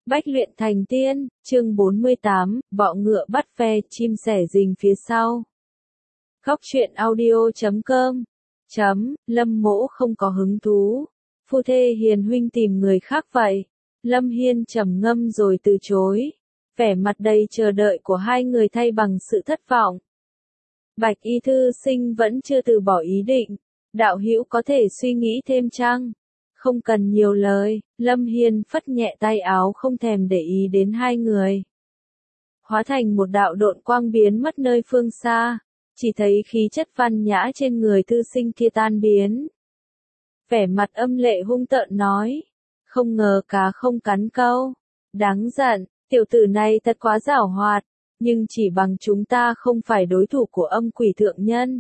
Bách luyện thành tiên, chương 48, bọ ngựa bắt ve, chim sẻ rình phía sau. Góc truyện audio.com Lâm Mỗ không có hứng thú. Phu thê hiền huynh tìm người khác vậy. Lâm Hiên trầm ngâm rồi từ chối. Vẻ mặt đầy chờ đợi của hai người thay bằng sự thất vọng. Bạch y thư sinh vẫn chưa từ bỏ ý định. Đạo hữu có thể suy nghĩ thêm chăng? Không cần nhiều lời, Lâm Hiên phất nhẹ tay áo không thèm để ý đến hai người. Hóa thành một đạo độn quang biến mất nơi phương xa, chỉ thấy khí chất văn nhã trên người thư sinh kia tan biến. Vẻ mặt âm lệ hung tợn nói, không ngờ cá không cắn câu, đáng giận, tiểu tử này thật quá giảo hoạt, nhưng chỉ bằng chúng ta không phải đối thủ của âm quỷ thượng nhân.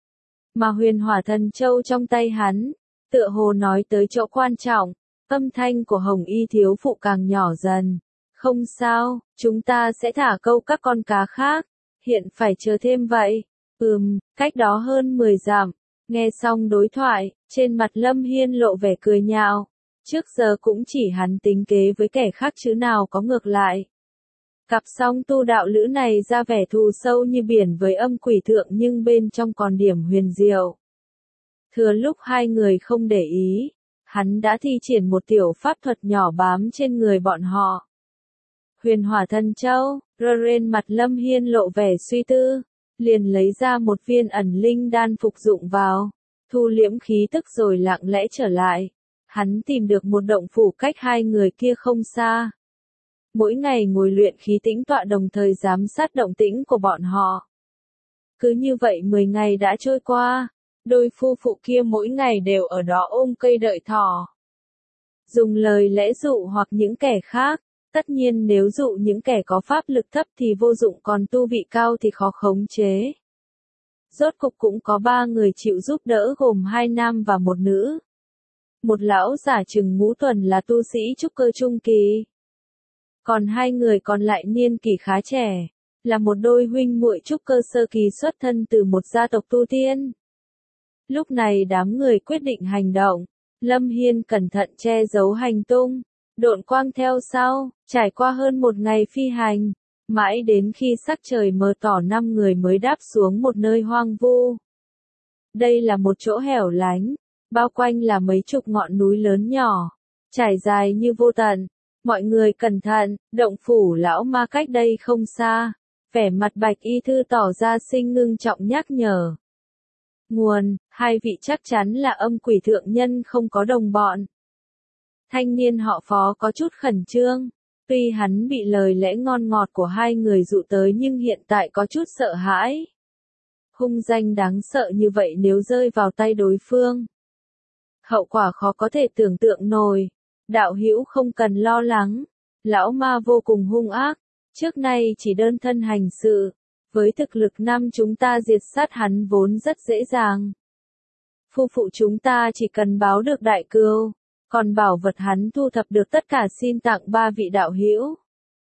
Mà huyền hỏa thần châu trong tay hắn, tựa hồ nói tới chỗ quan trọng, âm thanh của Hồng Y thiếu phụ càng nhỏ dần. Không sao, chúng ta sẽ thả câu các con cá khác, hiện phải chờ thêm vậy. Cách đó hơn 10 dặm, nghe xong đối thoại, trên mặt Lâm Hiên lộ vẻ cười nhạo. Trước giờ cũng chỉ hắn tính kế với kẻ khác chứ nào có ngược lại. Cặp song tu đạo lữ này ra vẻ thù sâu như biển với âm quỷ thượng nhưng bên trong còn điểm huyền diệu. Thừa lúc hai người không để ý, hắn đã thi triển một tiểu pháp thuật nhỏ bám trên người bọn họ. Huyền hỏa thần châu, trên mặt Lâm Hiên lộ vẻ suy tư, liền lấy ra một viên ẩn linh đan phục dụng vào, thu liễm khí tức rồi lặng lẽ trở lại. Hắn tìm được một động phủ cách hai người kia không xa. Mỗi ngày ngồi luyện khí tĩnh tọa đồng thời giám sát động tĩnh của bọn họ. Cứ như vậy 10 ngày đã trôi qua. Đôi phu phụ kia mỗi ngày đều ở đó ôm cây đợi thỏ. Dùng lời lẽ dụ hoặc những kẻ khác, tất nhiên nếu dụ những kẻ có pháp lực thấp thì vô dụng còn tu vị cao thì khó khống chế. Rốt cục cũng có 3 người chịu giúp đỡ gồm 2 nam và 1 nữ. Một lão giả chừng ngũ tuần là tu sĩ trúc cơ trung kỳ. Còn 2 người còn lại niên kỷ khá trẻ, là một đôi huynh muội trúc cơ sơ kỳ xuất thân từ một gia tộc tu tiên. Lúc này đám người quyết định hành động, Lâm Hiên cẩn thận che giấu hành tung, độn quang theo sau, trải qua hơn 1 ngày phi hành, mãi đến khi sắc trời mờ tỏ 5 người mới đáp xuống một nơi hoang vu. Đây là một chỗ hẻo lánh, bao quanh là mấy chục ngọn núi lớn nhỏ, trải dài như vô tận. Mọi người cẩn thận, động phủ lão ma cách đây không xa, vẻ mặt Bạch y thư tỏ ra sinh ngưng trọng nhắc nhở. Nguồn, 2 vị chắc chắn là âm quỷ thượng nhân không có đồng bọn. Thanh niên họ Phó có chút khẩn trương, tuy hắn bị lời lẽ ngon ngọt của 2 người dụ tới nhưng hiện tại có chút sợ hãi. Hung danh đáng sợ như vậy nếu rơi vào tay đối phương, hậu quả khó có thể tưởng tượng nổi. Đạo hữu không cần lo lắng, lão ma vô cùng hung ác, trước nay chỉ đơn thân hành sự. Với thực lực năm chúng ta diệt sát hắn vốn rất dễ dàng. Phu phụ chúng ta chỉ cần báo được đại cừu, còn bảo vật hắn thu thập được tất cả xin tặng 3 vị đạo hữu.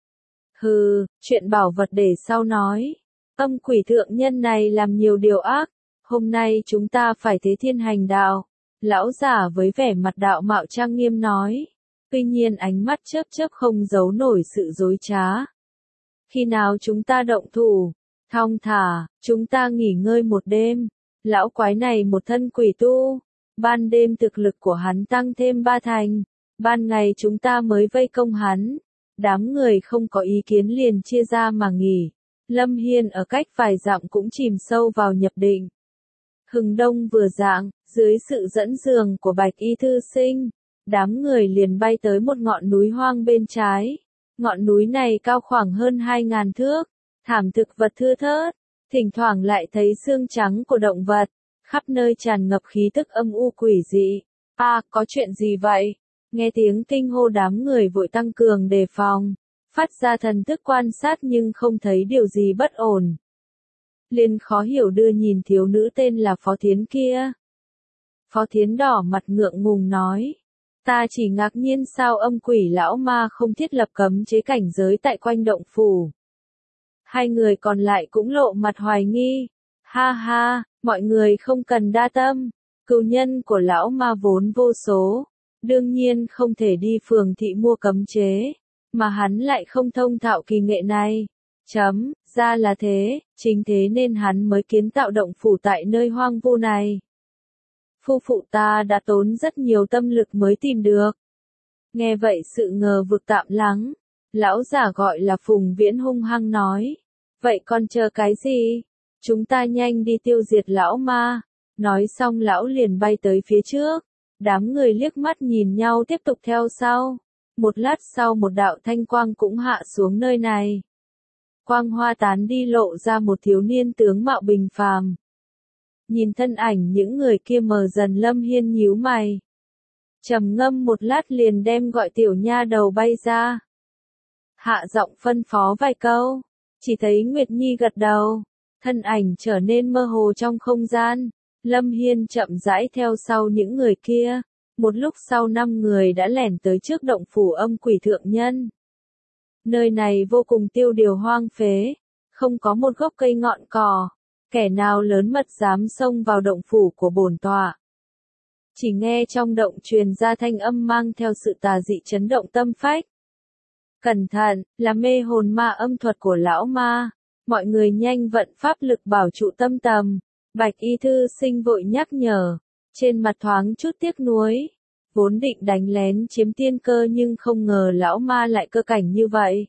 Hừ, chuyện bảo vật để sau nói. Âm quỷ thượng nhân này làm nhiều điều ác, hôm nay chúng ta phải thế thiên hành đạo. Lão giả với vẻ mặt đạo mạo trang nghiêm nói, tuy nhiên ánh mắt chớp chớp không giấu nổi sự dối trá. Khi nào chúng ta động thủ? Thong thả, chúng ta nghỉ ngơi một đêm. Lão quái này một thân quỷ tu, ban đêm thực lực của hắn tăng thêm 3 thành, ban ngày chúng ta mới vây công hắn. Đám người không có ý kiến liền chia ra mà nghỉ. Lâm Hiên ở cách vài dặm cũng chìm sâu vào nhập định. Hừng đông vừa rạng, dưới sự dẫn đường của Bạch y thư sinh, đám người liền bay tới một ngọn núi hoang bên trái. Ngọn núi này cao khoảng hơn 2.000 thước. Thảm thực vật thưa thớt, thỉnh thoảng lại thấy xương trắng của động vật, khắp nơi tràn ngập khí tức âm u quỷ dị. Có chuyện gì vậy? Nghe tiếng kinh hô đám người vội tăng cường đề phòng, phát ra thần thức quan sát nhưng không thấy điều gì bất ổn. Liền khó hiểu đưa nhìn thiếu nữ tên là Phó Thiến kia. Phó Thiến đỏ mặt ngượng ngùng nói, ta chỉ ngạc nhiên sao âm quỷ lão ma không thiết lập cấm chế cảnh giới tại quanh động phủ. 2 người còn lại cũng lộ mặt hoài nghi. Ha ha, mọi người không cần đa tâm. Cừu nhân của lão ma vốn vô số. Đương nhiên không thể đi phường thị mua cấm chế. mà hắn lại không thông thạo kỳ nghệ này. Ra là thế, chính thế nên hắn mới kiến tạo động phủ tại nơi hoang vu này. Phu phụ ta đã tốn rất nhiều tâm lực mới tìm được. Nghe vậy sự ngờ vực tạm lắng, lão giả gọi là Phùng Viễn hung hăng nói. Vậy còn chờ cái gì? Chúng ta nhanh đi tiêu diệt lão ma. Nói xong lão liền bay tới phía trước. Đám người liếc mắt nhìn nhau tiếp tục theo sau. Một lát sau một đạo thanh quang cũng hạ xuống nơi này. Quang hoa tán đi lộ ra một thiếu niên tướng mạo bình phàm. Nhìn thân ảnh những người kia mờ dần, Lâm Hiên nhíu mày. Trầm ngâm một lát liền đem gọi tiểu nha đầu bay ra. Hạ giọng phân phó vài câu, chỉ thấy Nguyệt Nhi gật đầu, thân ảnh trở nên mơ hồ trong không gian. Lâm Hiên chậm rãi theo sau những người kia. Một lúc sau 5 người đã lẻn tới trước động phủ âm quỷ thượng nhân. Nơi này vô cùng tiêu điều hoang phế, không có một gốc cây ngọn cỏ, kẻ nào lớn mật dám xông vào động phủ của bổn tọa. Chỉ nghe trong động truyền ra thanh âm mang theo sự tà dị chấn động tâm phách. Cẩn thận, là mê hồn ma âm thuật của lão ma, mọi người nhanh vận pháp lực bảo trụ tâm tầm. Bạch y thư sinh vội nhắc nhở, trên mặt thoáng chút tiếc nuối. Vốn định đánh lén chiếm tiên cơ nhưng không ngờ lão ma lại cơ cảnh như vậy.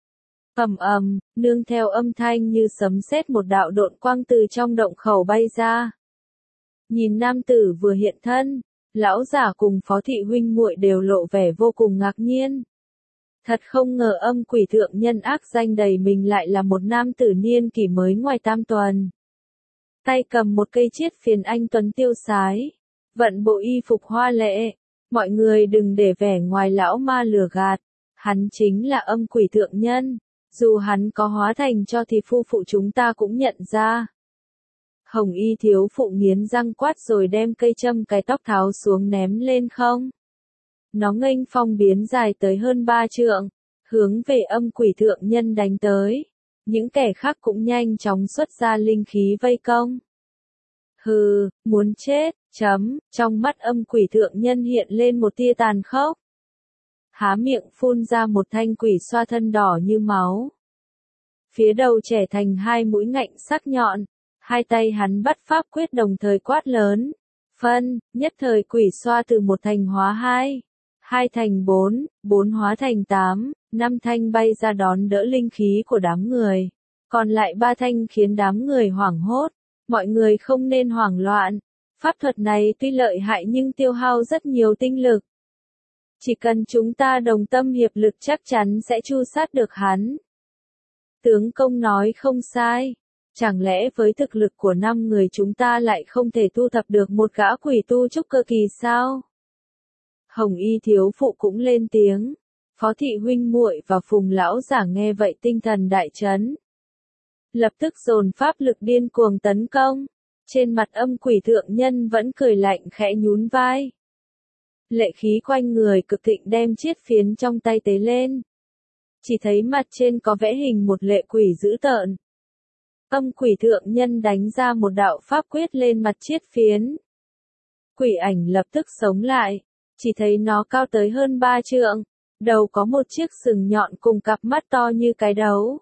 Nương theo âm thanh như sấm sét một đạo độn quang từ trong động khẩu bay ra. Nhìn nam tử vừa hiện thân, lão giả cùng Phó thị huynh muội đều lộ vẻ vô cùng ngạc nhiên. Thật không ngờ âm quỷ thượng nhân ác danh đầy mình lại là một nam tử niên kỷ mới ngoài tam tuần. Tay cầm một cây chiết phiền anh tuấn tiêu sái, vận bộ y phục hoa lệ. Mọi người đừng để vẻ ngoài lão ma lừa gạt, hắn chính là âm quỷ thượng nhân, dù hắn có hóa thành cho thì phu phụ chúng ta cũng nhận ra. Hồng y thiếu phụ nghiến răng quát rồi đem cây châm cái tóc tháo xuống ném lên không. Nó nghênh phong biến dài tới hơn 3 trượng, hướng về âm quỷ thượng nhân đánh tới. Những kẻ khác cũng nhanh chóng xuất ra linh khí vây công. Hừ, muốn chết, trong mắt âm quỷ thượng nhân hiện lên một tia tàn khốc. Há miệng phun ra một thanh quỷ xoa thân đỏ như máu. Phía đầu trẻ thành 2 mũi ngạnh sắc nhọn, hai tay hắn bắt pháp quyết đồng thời quát lớn. Nhất thời quỷ xoa từ 1 thành hóa 2, 2 thành 4, 4 hóa thành 8, 5 thanh bay ra đón đỡ linh khí của đám người. Còn lại 3 thanh khiến đám người hoảng hốt. Mọi người không nên hoảng loạn. Pháp thuật này tuy lợi hại nhưng tiêu hao rất nhiều tinh lực. Chỉ cần chúng ta đồng tâm hiệp lực chắc chắn sẽ tru sát được hắn. Tướng công nói không sai. Chẳng lẽ với thực lực của 5 người chúng ta lại không thể thu thập được một gã quỷ tu trúc cơ kỳ sao? Hồng y thiếu phụ cũng lên tiếng. Phó thị huynh muội và Phùng lão giả nghe vậy tinh thần đại chấn. Lập tức dồn pháp lực điên cuồng tấn công. Trên mặt âm quỷ thượng nhân vẫn cười lạnh khẽ nhún vai. Lệ khí quanh người cực thịnh đem chiết phiến trong tay tế lên. Chỉ thấy mặt trên có vẽ hình một lệ quỷ dữ tợn. Âm quỷ thượng nhân đánh ra một đạo pháp quyết lên mặt chiết phiến. Quỷ ảnh lập tức sống lại. Chỉ thấy nó cao tới hơn 3 trượng. Đầu có một chiếc sừng nhọn cùng cặp mắt to như cái đấu.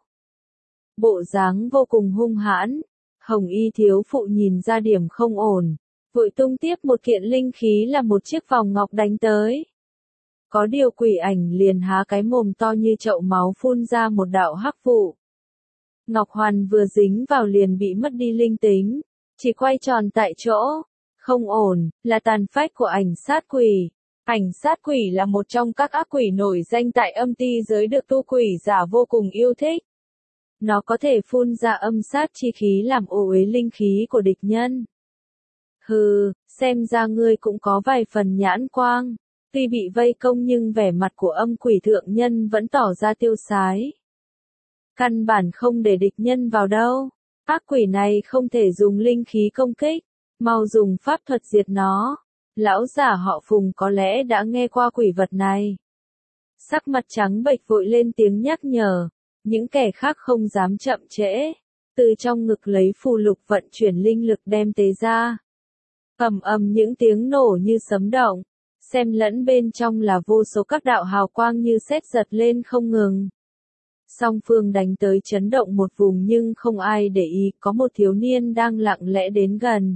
Bộ dáng vô cùng hung hãn. Hồng y thiếu phụ nhìn ra điểm không ổn. Vội tung tiếp một kiện linh khí là một chiếc vòng ngọc đánh tới. Có điều quỷ ảnh liền há cái mồm to như chậu máu phun ra một đạo hắc vụ. Ngọc hoàn vừa dính vào liền bị mất đi linh tính. Chỉ quay tròn tại chỗ. Không ổn, là tàn phách của ảnh sát quỷ. Ảnh sát quỷ là một trong các ác quỷ nổi danh tại âm ti giới được tu quỷ giả vô cùng yêu thích. Nó có thể phun ra âm sát chi khí làm ô uế linh khí của địch nhân. Hừ, xem ra ngươi cũng có vài phần nhãn quang. Tuy bị vây công nhưng vẻ mặt của âm quỷ thượng nhân vẫn tỏ ra tiêu sái. Căn bản không để địch nhân vào đâu. Ác quỷ này không thể dùng linh khí công kích, mau dùng pháp thuật diệt nó. Lão giả họ Phùng có lẽ đã nghe qua quỷ vật này. Sắc mặt trắng bệch vội lên tiếng nhắc nhở. Những kẻ khác không dám chậm trễ. Từ trong ngực lấy phù lục vận chuyển linh lực đem tế ra. Ầm ầm những tiếng nổ như sấm động. xem lẫn bên trong là vô số các đạo hào quang như sét giật lên không ngừng. Song phương đánh tới chấn động một vùng nhưng không ai để ý, có một thiếu niên đang lặng lẽ đến gần.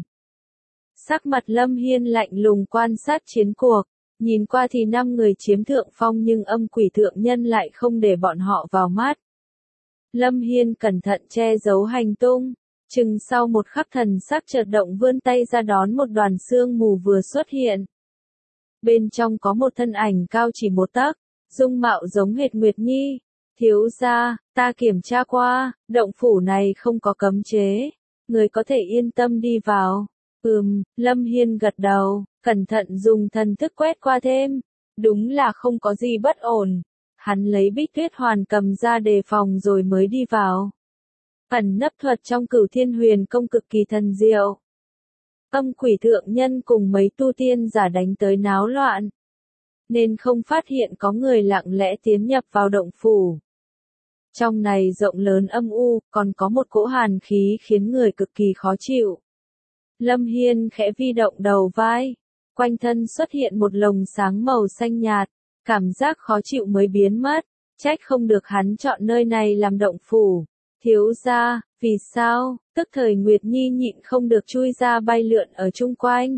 Sắc mặt Lâm Hiên lạnh lùng quan sát chiến cuộc, nhìn qua thì 5 người chiếm thượng phong nhưng âm quỷ thượng nhân lại không để bọn họ vào mắt. Lâm Hiên cẩn thận che giấu hành tung, chừng sau một khắc thần sắc chợt động vươn tay ra đón một đoàn sương mù vừa xuất hiện. Bên trong có một thân ảnh cao chỉ một tấc, dung mạo giống hệt Nguyệt Nhi. Thiếu gia, ta kiểm tra qua, động phủ này không có cấm chế, người có thể yên tâm đi vào. Lâm Hiên gật đầu, cẩn thận dùng thần thức quét qua thêm. Đúng là không có gì bất ổn. Hắn lấy Bích Tuyết Hoàn cầm ra đề phòng rồi mới đi vào. Ẩn nấp thuật trong Cửu Thiên Huyền công cực kỳ thần diệu. Âm quỷ thượng nhân cùng mấy tu tiên giả đánh tới náo loạn, nên không phát hiện có người lặng lẽ tiến nhập vào động phủ. Trong này rộng lớn âm u, còn có một cỗ hàn khí khiến người cực kỳ khó chịu. Lâm Hiên khẽ vi động đầu vai, quanh thân xuất hiện một lồng sáng màu xanh nhạt, cảm giác khó chịu mới biến mất, trách không được hắn chọn nơi này làm động phủ. Thiếu gia, vì sao? Tức thời Nguyệt Nhi nhịn không được chui ra bay lượn ở chung quanh.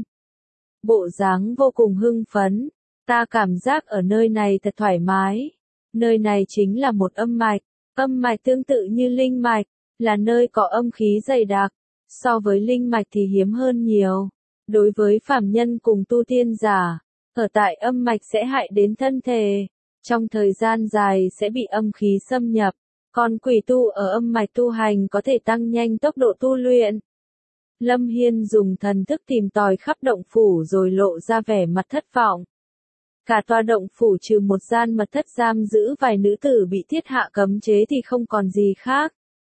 Bộ dáng vô cùng hưng phấn, ta cảm giác ở nơi này thật thoải mái. Nơi này chính là một âm mạch tương tự như linh mạch, là nơi có âm khí dày đặc, so với linh mạch thì hiếm hơn nhiều. Đối với phàm nhân cùng tu tiên giả, ở tại âm mạch sẽ hại đến thân thể, trong thời gian dài sẽ bị âm khí xâm nhập. Còn quỷ tu ở âm mạch tu hành có thể tăng nhanh tốc độ tu luyện. Lâm Hiên dùng thần thức tìm tòi khắp động phủ rồi lộ ra vẻ mặt thất vọng. Cả tòa động phủ trừ một gian mật thất giam giữ vài nữ tử bị thiết hạ cấm chế thì không còn gì khác.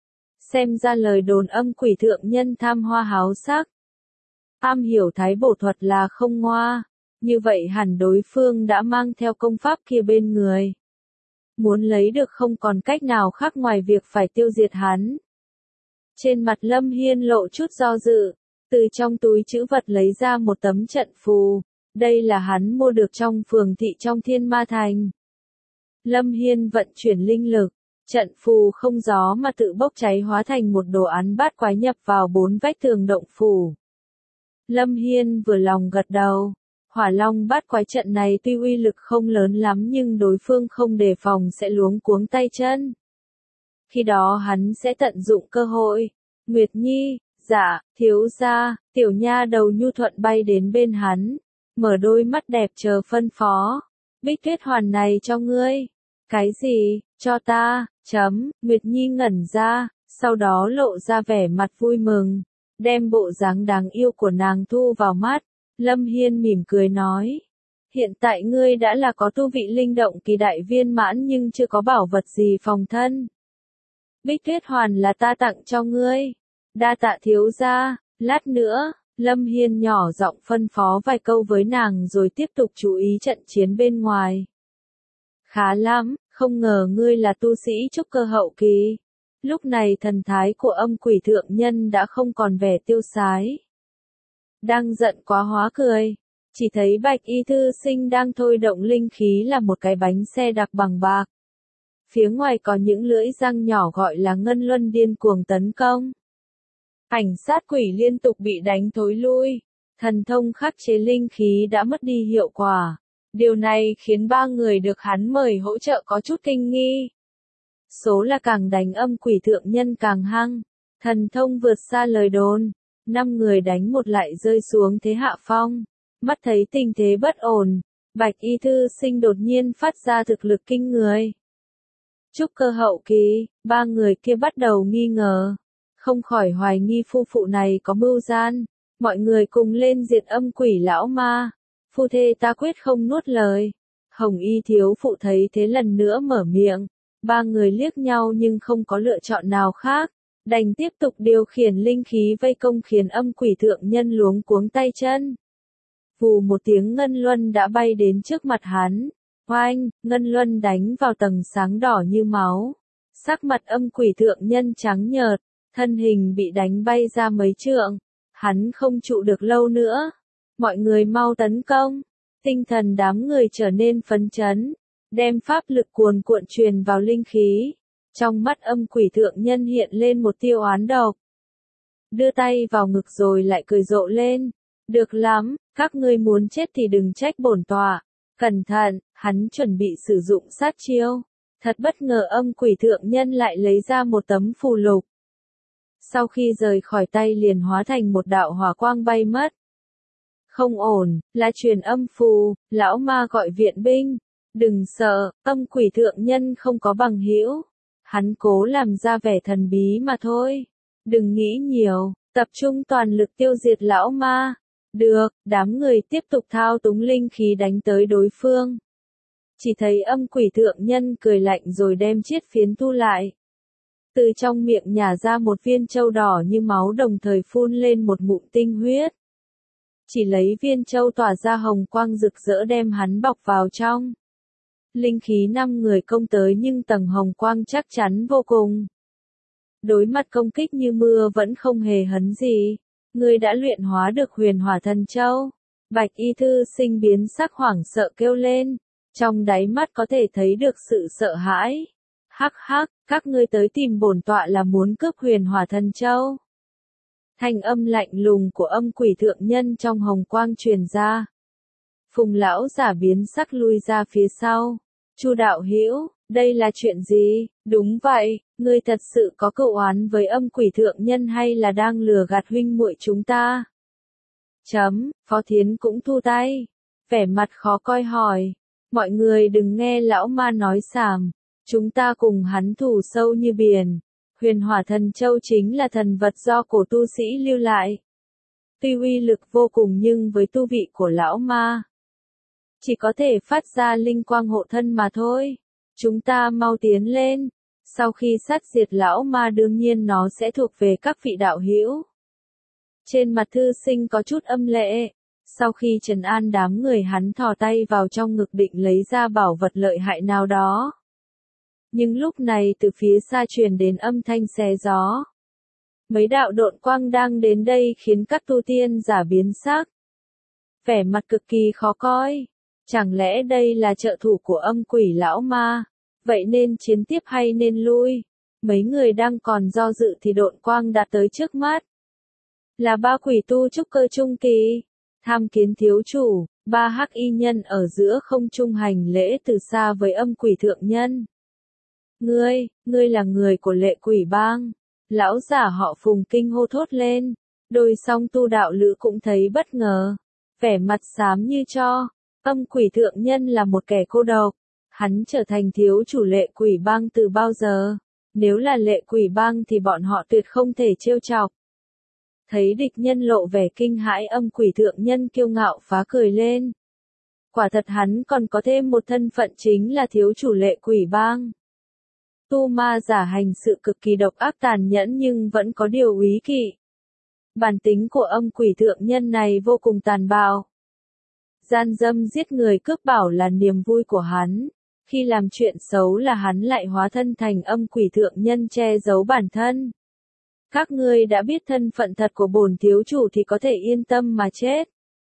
Xem ra lời đồn âm quỷ thượng nhân tham hoa háo sắc, am hiểu thái bổ thuật là không ngoa, như vậy hẳn đối phương đã mang theo công pháp kia bên người. Muốn lấy được không còn cách nào khác ngoài việc phải tiêu diệt hắn. Trên mặt Lâm Hiên lộ chút do dự, từ trong túi trữ vật lấy ra một tấm trận phù, đây là hắn mua được trong phường thị trong Thiên Ma Thành. Lâm Hiên vận chuyển linh lực, trận phù không gió mà tự bốc cháy hóa thành một đồ án bát quái nhập vào 4 vách tường động phủ. Lâm Hiên vừa lòng gật đầu. Hỏa Long bát quái trận này tuy uy lực không lớn lắm nhưng đối phương không đề phòng sẽ luống cuống tay chân. Khi đó hắn sẽ tận dụng cơ hội. Nguyệt Nhi, dạ, thiếu gia, tiểu nha đầu nhu thuận bay đến bên hắn, mở đôi mắt đẹp chờ phân phó. Bích Tuyết Hoàn này cho ngươi. Cái gì, cho ta, Nguyệt Nhi ngẩn ra, sau đó lộ ra vẻ mặt vui mừng, đem bộ dáng đáng yêu của nàng thu vào mắt. Lâm Hiên mỉm cười nói, hiện tại ngươi đã là có tu vị linh động kỳ đại viên mãn nhưng chưa có bảo vật gì phòng thân. Bích Tuyết Hoàn là ta tặng cho ngươi. Đa tạ thiếu gia, lát nữa, Lâm Hiên nhỏ giọng phân phó vài câu với nàng rồi tiếp tục chú ý trận chiến bên ngoài. Khá lắm, không ngờ ngươi là tu sĩ trúc cơ hậu kỳ. Lúc này thần thái của âm quỷ thượng nhân đã không còn vẻ tiêu sái. Đang giận quá hóa cười, chỉ thấy Bạch Y Thư Sinh đang thôi động linh khí là một cái bánh xe đặc bằng bạc. Phía ngoài có những lưỡi răng nhỏ gọi là ngân luân điên cuồng tấn công. Ảnh sát quỷ liên tục bị đánh thối lui, thần thông khắc chế linh khí đã mất đi hiệu quả. Điều này khiến 3 người được hắn mời hỗ trợ có chút kinh nghi. Số là càng đánh âm quỷ thượng nhân càng hăng, thần thông vượt xa lời đồn. 5 người đánh một lại rơi xuống thế hạ phong. Mắt thấy tình thế bất ổn, Bạch Y Thư Sinh đột nhiên phát ra thực lực kinh người. Trúc cơ hậu kỳ, 3 người kia bắt đầu nghi ngờ, không khỏi hoài nghi phu phụ này có mưu gian. Mọi người cùng lên diệt âm quỷ lão ma. Phu thê ta quyết không nuốt lời. Hồng Y thiếu phụ thấy thế lần nữa mở miệng. 3 người liếc nhau nhưng không có lựa chọn nào khác, đành tiếp tục điều khiển linh khí vây công khiến âm quỷ thượng nhân luống cuống tay chân. Vù một tiếng ngân luân đã bay đến trước mặt hắn. Oanh, ngân luân đánh vào tầng sáng đỏ như máu. Sắc mặt âm quỷ thượng nhân trắng nhợt, thân hình bị đánh bay ra mấy trượng. Hắn không trụ được lâu nữa. Mọi người mau tấn công. Tinh thần đám người trở nên phấn chấn, đem pháp lực cuồn cuộn truyền vào linh khí. Trong mắt âm quỷ thượng nhân hiện lên một tia oán độc. Đưa tay vào ngực rồi lại cười rộ lên. Được lắm, các ngươi muốn chết thì đừng trách bổn tọa. Cẩn thận, hắn chuẩn bị sử dụng sát chiêu. Thật bất ngờ âm quỷ thượng nhân lại lấy ra một tấm phù lục. Sau khi rời khỏi tay liền hóa thành một đạo hỏa quang bay mất. Không ổn, là truyền âm phù, lão ma gọi viện binh. Đừng sợ, âm quỷ thượng nhân không có bằng hữu. Hắn cố làm ra vẻ thần bí mà thôi. Đừng nghĩ nhiều, tập trung toàn lực tiêu diệt lão ma. Được, đám người tiếp tục thao túng linh khí đánh tới đối phương. Chỉ thấy âm quỷ thượng nhân cười lạnh rồi đem chiết phiến thu lại. Từ trong miệng nhả ra một viên châu đỏ như máu đồng thời phun lên một ngụm tinh huyết. Chỉ lấy viên châu tỏa ra hồng quang rực rỡ đem hắn bọc vào trong. Linh khí 5 người công tới nhưng tầng hồng quang chắc chắn vô cùng. Đối mặt công kích như mưa vẫn không hề hấn gì. Ngươi đã luyện hóa được huyền hỏa thần châu. Bạch y thư sinh biến sắc hoảng sợ kêu lên. Trong đáy mắt có thể thấy được sự sợ hãi. Hắc hắc, các ngươi tới tìm bổn tọa là muốn cướp huyền hỏa thần châu. Thanh âm lạnh lùng của âm quỷ thượng nhân trong hồng quang truyền ra. Phùng lão giả biến sắc lui ra phía sau. Chu đạo hữu, đây là chuyện gì? Đúng vậy, ngươi thật sự có cựu oán với âm quỷ thượng nhân hay là đang lừa gạt huynh muội chúng ta? Phó Thiến cũng thu tay. Vẻ mặt khó coi hỏi. Mọi người đừng nghe lão ma nói xàm. Chúng ta cùng hắn thù sâu như biển. Huyền hỏa thần châu chính là thần vật do cổ tu sĩ lưu lại. Tuy uy lực vô cùng nhưng với tu vị của lão ma, chỉ có thể phát ra linh quang hộ thân mà thôi. Chúng ta mau tiến lên. Sau khi sát diệt lão ma đương nhiên nó sẽ thuộc về các vị đạo hữu. Trên mặt thư sinh có chút âm lệ. Sau khi trấn an đám người hắn thò tay vào trong ngực định lấy ra bảo vật lợi hại nào đó. Nhưng lúc này từ phía xa truyền đến âm thanh xé gió. Mấy đạo độn quang đang đến đây khiến các tu tiên giả biến sắc. Vẻ mặt cực kỳ khó coi. Chẳng lẽ đây là trợ thủ của âm quỷ lão ma? Vậy nên chiến tiếp hay nên lui? Mấy người đang còn do dự thì độn quang đã tới trước mắt. Là 3 quỷ tu trúc cơ trung kỳ. Tham kiến thiếu chủ, 3 hắc y nhân ở giữa không trung hành lễ từ xa với âm quỷ thượng nhân. Ngươi là người của Lệ Quỷ Bang. Lão giả họ Phùng kinh hô thốt lên. Đôi song tu đạo lữ cũng thấy bất ngờ. Vẻ mặt xám như tro. Âm quỷ thượng nhân là một kẻ cô độc. Hắn trở thành thiếu chủ Lệ Quỷ Bang từ bao giờ? Nếu là Lệ Quỷ Bang thì bọn họ tuyệt không thể trêu chọc. Thấy địch nhân lộ vẻ kinh hãi âm quỷ thượng nhân kiêu ngạo phá cười lên. Quả thật hắn còn có thêm một thân phận chính là thiếu chủ Lệ Quỷ Bang. Tu ma giả hành sự cực kỳ độc ác tàn nhẫn nhưng vẫn có điều úy kỵ. Bản tính của âm quỷ thượng nhân này vô cùng tàn bạo. Gian dâm giết người cướp bảo là niềm vui của hắn. Khi làm chuyện xấu là hắn lại hóa thân thành âm quỷ thượng nhân che giấu bản thân. Các ngươi đã biết thân phận thật của bổn thiếu chủ thì có thể yên tâm mà chết.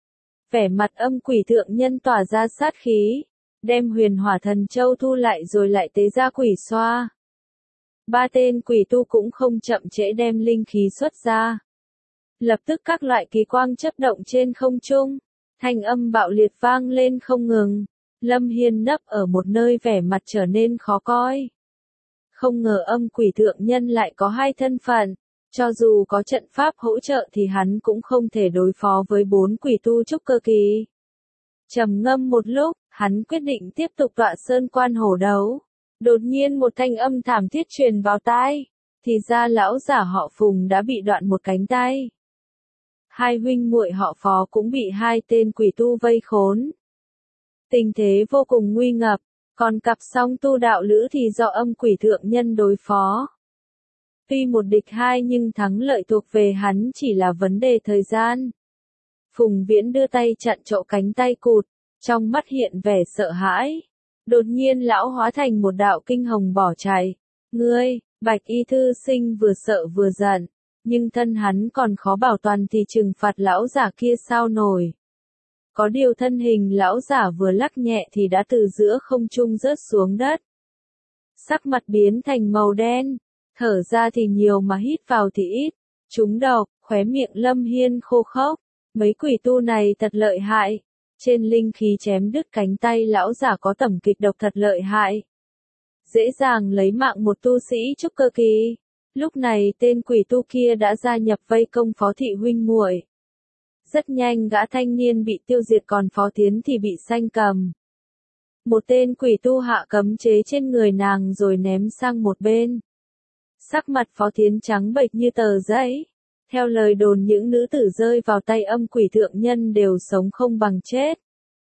Vẻ mặt âm quỷ thượng nhân tỏa ra sát khí. Đem huyền hỏa thần châu thu lại rồi lại tế ra quỷ xoa. 3 tên quỷ tu cũng không chậm trễ đem linh khí xuất ra. Lập tức các loại kỳ quang chớp động trên không trung. Thanh âm bạo liệt vang lên không ngừng. Lâm Hiên nấp ở một nơi vẻ mặt trở nên khó coi. Không ngờ âm quỷ thượng nhân lại có 2 thân phận. Cho dù có trận pháp hỗ trợ thì hắn cũng không thể đối phó với 4 quỷ tu trúc cơ kỳ. Trầm ngâm một lúc, hắn quyết định tiếp tục tọa sơn quan hổ đấu. Đột nhiên một thanh âm thảm thiết truyền vào tai. Thì ra lão giả họ Phùng đã bị đoạn một cánh tay. 2 huynh muội họ Phó cũng bị 2 tên quỷ tu vây khốn. Tình thế vô cùng nguy ngập, còn cặp song tu đạo lữ thì do âm quỷ thượng nhân đối phó. Tuy một địch 2 nhưng thắng lợi thuộc về hắn chỉ là vấn đề thời gian. Phùng Viễn đưa tay chặn chỗ cánh tay cụt, trong mắt hiện vẻ sợ hãi. Đột nhiên lão hóa thành một đạo kinh hồng bỏ chạy. Ngươi, Bạch y thư sinh vừa sợ vừa giận, nhưng thân hắn còn khó bảo toàn thì trừng phạt lão giả kia sao nổi. Có điều thân hình lão giả vừa lắc nhẹ thì đã từ giữa không trung rớt xuống đất. Sắc mặt biến thành màu đen, thở ra thì nhiều mà hít vào thì ít. Trúng độc, khóe miệng Lâm Hiên khô khốc. Mấy quỷ tu này thật lợi hại. Trên linh khí chém đứt cánh tay lão giả có tẩm kịch độc thật lợi hại. Dễ dàng lấy mạng một tu sĩ trúc cơ kỳ. Lúc này tên quỷ tu kia đã gia nhập vây công Phó thị huynh muội. Rất nhanh gã thanh niên bị tiêu diệt còn Phó Tiến thì bị sanh cầm. Một tên quỷ tu hạ cấm chế trên người nàng rồi ném sang một bên. Sắc mặt Phó Tiến trắng bệch như tờ giấy. Theo lời đồn những nữ tử rơi vào tay âm quỷ thượng nhân đều sống không bằng chết.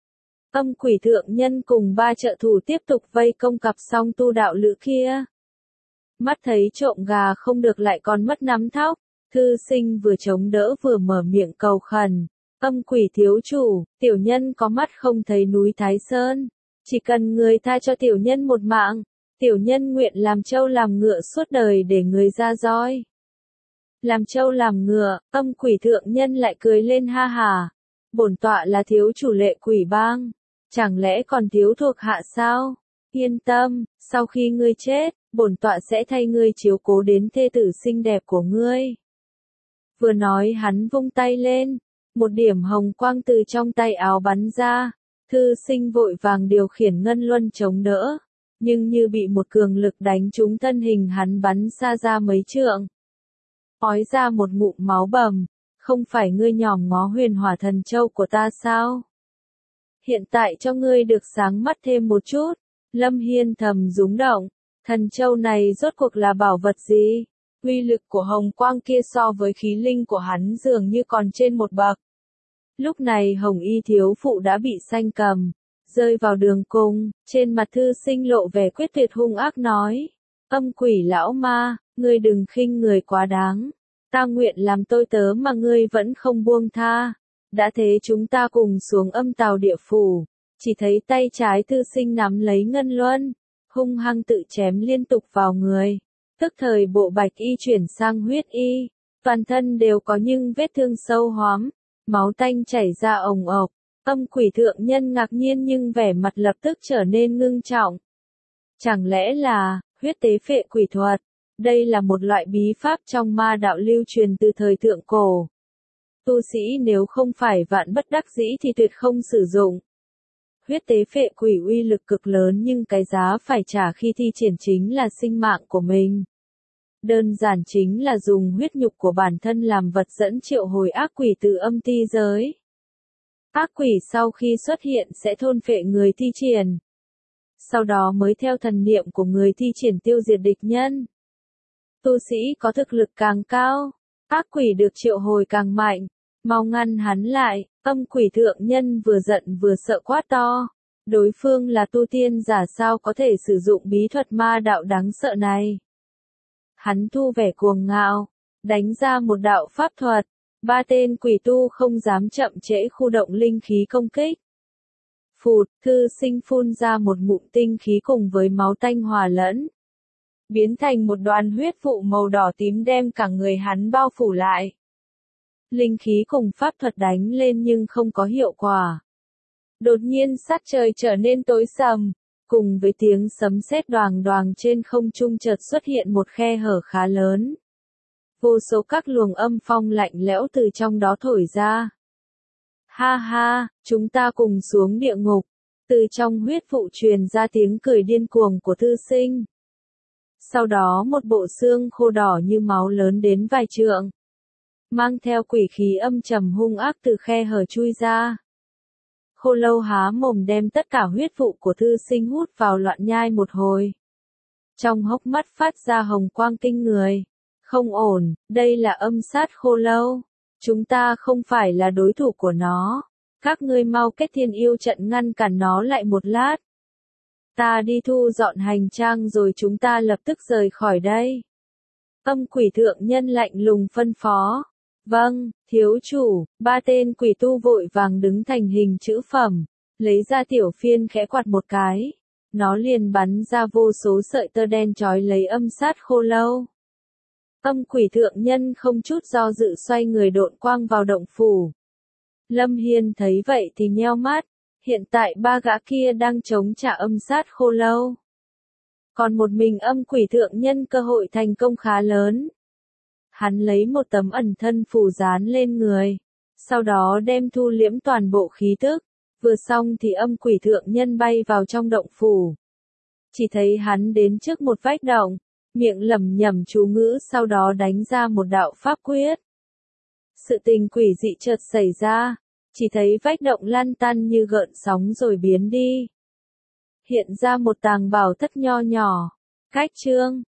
Âm quỷ thượng nhân cùng 3 trợ thủ tiếp tục vây công cặp song tu đạo lữ kia. Mắt thấy trộm gà không được lại còn mất nắm thóc, thư sinh vừa chống đỡ vừa mở miệng cầu khẩn. Âm quỷ thiếu chủ, tiểu nhân có mắt không thấy núi Thái Sơn. Chỉ cần người tha cho tiểu nhân một mạng, tiểu nhân nguyện làm trâu làm ngựa suốt đời để người ra roi. Làm trâu làm ngựa, âm quỷ thượng nhân lại cười lên ha hà. Bổn tọa là thiếu chủ Lệ Quỷ Bang, chẳng lẽ còn thiếu thuộc hạ sao? Yên tâm, sau khi ngươi chết, bổn tọa sẽ thay ngươi chiếu cố đến thê tử xinh đẹp của ngươi. Vừa nói hắn vung tay lên, một điểm hồng quang từ trong tay áo bắn ra, thư sinh vội vàng điều khiển ngân luân chống đỡ, nhưng như bị một cường lực đánh trúng thân hình hắn bắn xa ra mấy trượng. Ói ra một ngụm máu bầm, không phải ngươi nhòm ngó huyền hỏa thần châu của ta sao? Hiện tại cho ngươi được sáng mắt thêm một chút. Lâm Hiên thầm rúng động, thần châu này rốt cuộc là bảo vật gì? Uy lực của hồng quang kia so với khí linh của hắn dường như còn trên một bậc. Lúc này hồng y thiếu phụ đã bị sanh cầm, rơi vào đường cùng, trên mặt thư sinh lộ vẻ quyết tuyệt hung ác nói. Âm quỷ lão ma, ngươi đừng khinh người quá đáng. Ta nguyện làm tôi tớ mà ngươi vẫn không buông tha. Đã thế chúng ta cùng xuống âm tào địa phủ. Chỉ thấy tay trái thư sinh nắm lấy ngân luân, hung hăng tự chém liên tục vào người. Tức thời bộ bạch y chuyển sang huyết y, toàn thân đều có những vết thương sâu hoắm, máu tanh chảy ra ồng ộc. Âm quỷ thượng nhân ngạc nhiên nhưng vẻ mặt lập tức trở nên ngưng trọng. Chẳng lẽ là huyết tế phệ quỷ thuật? Đây là một loại bí pháp trong ma đạo lưu truyền từ thời thượng cổ. Tu sĩ nếu không phải vạn bất đắc dĩ thì tuyệt không sử dụng. Huyết tế phệ quỷ uy lực cực lớn nhưng cái giá phải trả khi thi triển chính là sinh mạng của mình. Đơn giản chính là dùng huyết nhục của bản thân làm vật dẫn triệu hồi ác quỷ từ âm ti giới. Ác quỷ sau khi xuất hiện sẽ thôn phệ người thi triển. Sau đó mới theo thần niệm của người thi triển tiêu diệt địch nhân. Tu sĩ có thực lực càng cao, ác quỷ được triệu hồi càng mạnh. Mau ngăn hắn lại, âm quỷ thượng nhân vừa giận vừa sợ quát to. Đối phương là tu tiên giả sao có thể sử dụng bí thuật ma đạo đáng sợ này. Hắn thu vẻ cuồng ngạo, đánh ra một đạo pháp thuật. 3 tên quỷ tu không dám chậm trễ khu động linh khí công kích. Phụt, thư sinh phun ra một ngụm tinh khí cùng với máu tanh hòa lẫn. Biến thành một đoàn huyết vụ màu đỏ tím đem cả người hắn bao phủ lại. Linh khí cùng pháp thuật đánh lên nhưng không có hiệu quả. Đột nhiên sát trời trở nên tối sầm, cùng với tiếng sấm sét đoàng đoàng trên không trung chợt xuất hiện một khe hở khá lớn. Vô số các luồng âm phong lạnh lẽo từ trong đó thổi ra. Ha ha, chúng ta cùng xuống địa ngục. Từ trong huyết vụ truyền ra tiếng cười điên cuồng của thư sinh. Sau đó một bộ xương khô đỏ như máu lớn đến vài trượng. Mang theo quỷ khí âm trầm hung ác từ khe hở chui ra. Khô lâu há mồm đem tất cả huyết vụ của thư sinh hút vào loạn nhai một hồi. Trong hốc mắt phát ra hồng quang kinh người. Không ổn, đây là âm sát khô lâu. Chúng ta không phải là đối thủ của nó. Các ngươi mau kết thiên yêu trận ngăn cản nó lại một lát. Ta đi thu dọn hành trang rồi chúng ta lập tức rời khỏi đây. Âm quỷ thượng nhân lạnh lùng phân phó. Vâng, thiếu chủ. 3 tên quỷ tu vội vàng đứng thành hình chữ phẩm, lấy ra tiểu phiên khẽ quạt một cái. Nó liền bắn ra vô số sợi tơ đen trói lấy âm sát khô lâu. Âm quỷ thượng nhân không chút do dự xoay người độn quang vào động phủ. Lâm Hiên thấy vậy thì nheo mắt, hiện tại ba gã kia đang chống trả âm sát khô lâu. Còn một mình âm quỷ thượng nhân cơ hội thành công khá lớn. Hắn lấy một tấm ẩn thân phù dán lên người, sau đó đem thu liễm toàn bộ khí tức, vừa xong thì âm quỷ thượng nhân bay vào trong động phủ. Chỉ thấy hắn đến trước một vách động, miệng lẩm nhẩm chú ngữ sau đó đánh ra một đạo pháp quyết. Sự tình quỷ dị chợt xảy ra, chỉ thấy vách động lan tăn như gợn sóng rồi biến đi. Hiện ra một tàng bảo thất nho nhỏ. Cách chương